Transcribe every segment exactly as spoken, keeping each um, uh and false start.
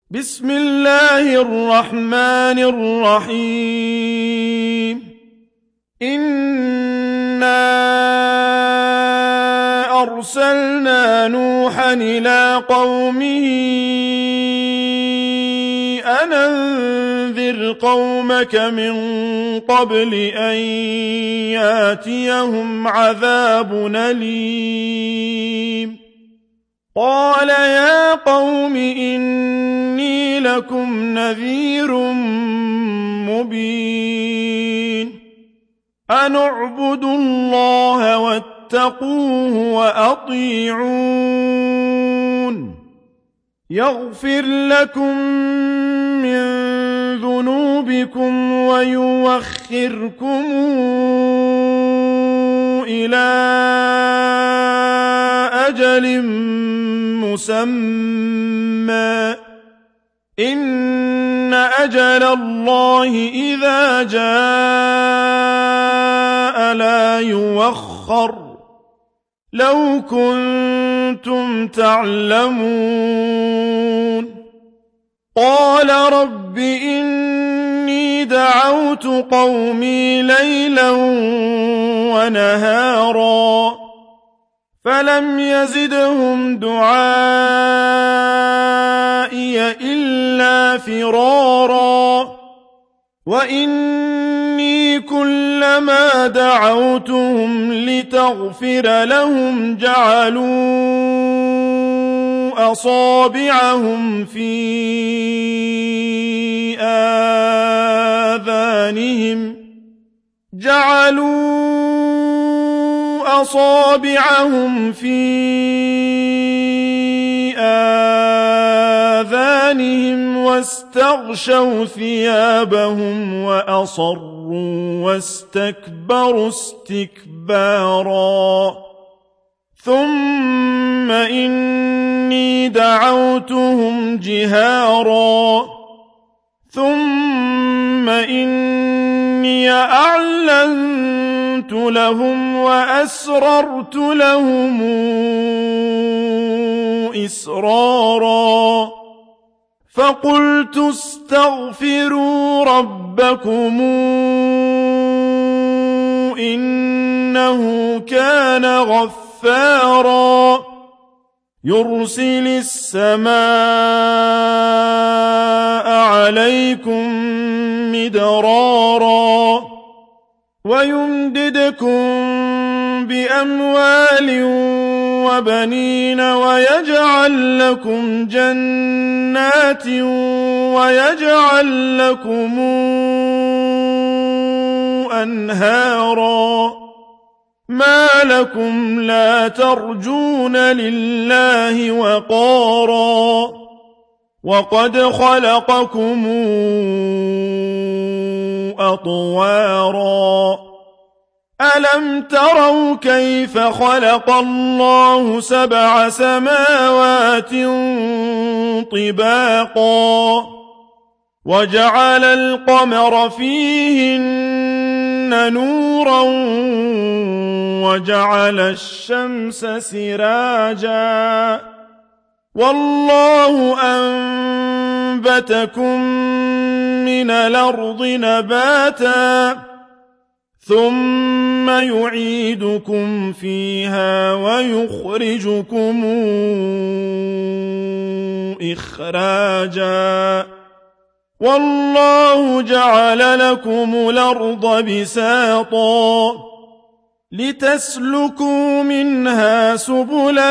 بسم الله الرحمن الرحيم إنا أرسلنا نوحا إلى قومه أن أنذر قومك من قبل أن ياتيهم عذاب أليم قال يا قوم إني لكم نذير مبين أن اعبدوا الله واتقوه وأطيعون يغفر لكم من ذنوبكم ويوخركم إلى أجل مسمى إن أجل الله إذا جاء لا يوخر لو كنتم تعلمون قال رب إني دعوت قومي ليلا ونهارا فلم يزدهم دعائي إلا فرارا وإني كلما دعوتهم لتغفر لهم جعلوا أصابعهم في آذانهم جعلوا أصابعهم في آذانهم واستغشوا ثيابهم وأصروا واستكبروا استكبارا ثم إني دعوتهم جهارا ثم إني أعلنت لهم وأسررت لهم إسرارا فقلت استغفروا ربكم إنه كان غفارا يرسل السماء عليكم مدرارا ويمددكم بأموال وبنين ويجعل لكم جنات ويجعل لكم أنهارا ما لكم لا ترجون لله وقارا وقد خلقكم أطوارا ألم تروا كيف خلق الله سبع سماوات طباقا وجعل القمر فيهن نورا وجعل الشمس سراجا والله أنبتكم من الأرض نباتا ثم يعيدكم فيها ويخرجكم إخراجا والله جعل لكم الأرض بساطا لتسلكوا منها سبلا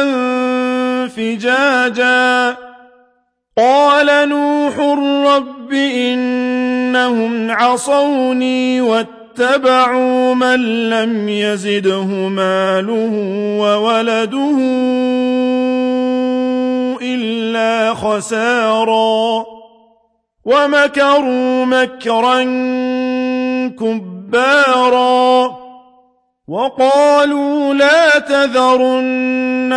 فجاجا قال نوح رب إنهم عصوني واتبعوا من لم يزده ماله وولده إلا خسارا ومكروا مكرا كبارا وقالوا لا تذرن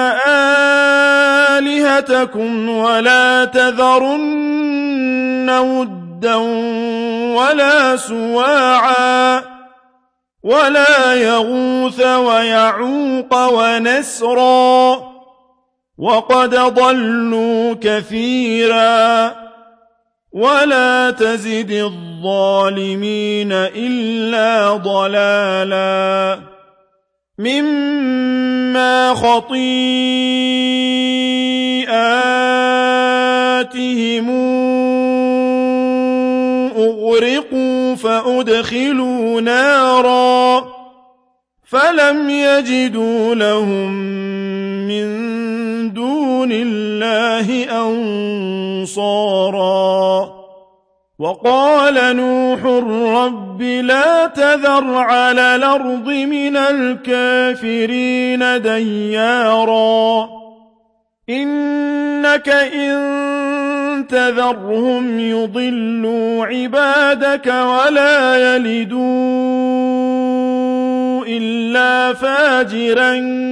آلهتكم ولا تذرن ودا ولا سواعا ولا يغوث ويعوق ونسرا وقد ضلوا كثيرا ولا تزد الظالمين إلا ضلالا مما خطيئاتهم أغرقوا فأدخلوا نارا فلم يجدوا لهم من دون الله أنصارا وقال نوح رب لا تذر على الأرض من الكافرين ديارا إنك إن تذرهم يضلوا عبادك ولا يلدوا إلا فاجرا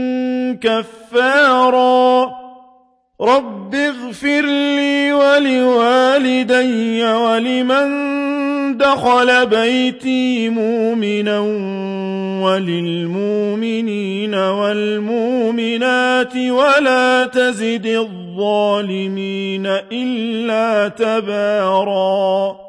كفارا رب اغفر لي ولوالدي ولمن دخل بيتي مؤمنا وللمؤمنين والمؤمنات ولا تزد الظالمين إلا تباراً